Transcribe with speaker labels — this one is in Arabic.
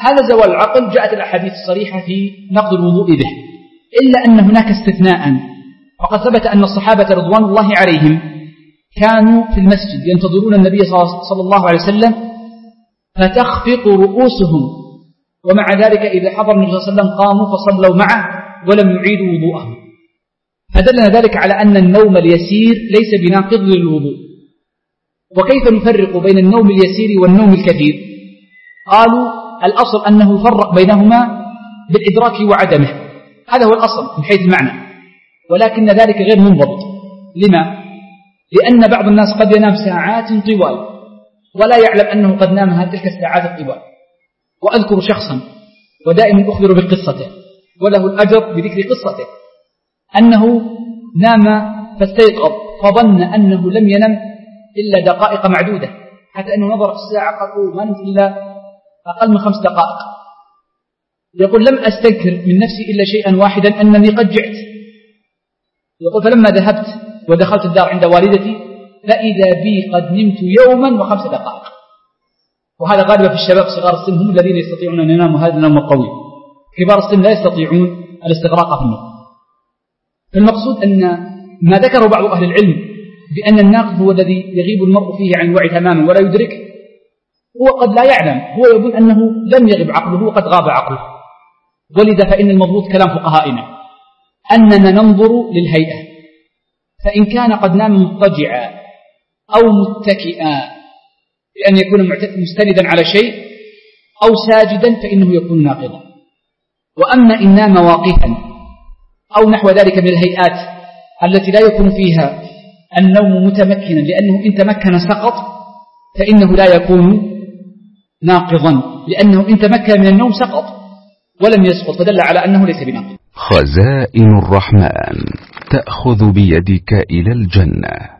Speaker 1: هذا زوال العقل جاءت الأحاديث الصريحة في نقض الوضوء به، إلا أن هناك استثناء، وقد ثبت أن الصحابة رضوان الله عليهم كانوا في المسجد ينتظرون النبي صلى الله عليه وسلم فتخفق رؤوسهم، ومع ذلك إذا حضر النبي صلى الله عليه وسلم قاموا فصلوا معه ولم يعيدوا وضوءهم. فدلنا ذلك على أن النوم اليسير ليس بناقض للوضوء. وكيف نفرق بين النوم اليسير والنوم الكثير؟ قالوا الأصل أنه يفرق بينهما بالإدراك وعدمه، هذا هو الأصل من حيث المعنى، ولكن ذلك غير منضبط. لما؟ لأن بعض الناس قد ينام ساعات طوال ولا يعلم أنه قد نام تلك الساعات الطوال. وأذكر شخصا ودائما أخبر بقصته وله الأجر بذكر قصته، أنه نام فاستيقظ فظن أنه لم ينم إلا دقائق معدودة، حتى أنه نظر في الساعة قال ما نمت إلا أقل من 5 دقائق. يقول لم أستنكر من نفسي إلا شيئا واحدا، أنني قد جعت. يقول فلما ذهبت ودخلت الدار عند والدتي فإذا بي قد نمت يوما و5 دقائق. وهذا غالبا في الشباب صغار السن هم الذين يستطيعون أن يناموا هذا النوم الطويل، كبار السن لا يستطيعون الاستغراق في النوم. المقصود أن ما ذكره بعض أهل العلم بأن الناقض هو الذي يغيب المرء فيه عن الوعي تماما ولا يدرك، هو قد لا يعلم، هو يظن أنه لم يغب عقله وقد غاب عقله. ولذا فإن المضبوط كلام فقهائنا أننا ننظر للهيئة، فإن كان قد نام مضطجعا أو متكئا بأن يكون مستندا على شيء أو ساجدا فإنه يكون ناقضا. وأما إن نام واقفا أو نحو ذلك من الهيئات التي لا يكون فيها النوم متمكنا، لأنه إن تمكن سقط، فإنه لا يكون ناقضا، لأنه إن تمكن من النوم سقط ولم يسقط، فدل على أنه ليس بناقض.
Speaker 2: خزائن الرحمن تأخذ بيدك إلى الجنة.